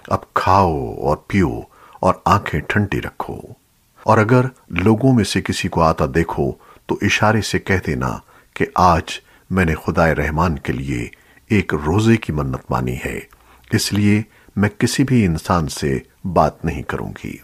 अब खाओ और पियो और आंखें ठंडी रखो। और अगर लोगों में से किसी को आता देखो तो इशारे से कह देना कि आज मैंने खुदाए रहमान के लिए एक रोजे की मन्नत मानी है, इसलिए मैं किसी भी इंसान से बात नहीं करूंगी।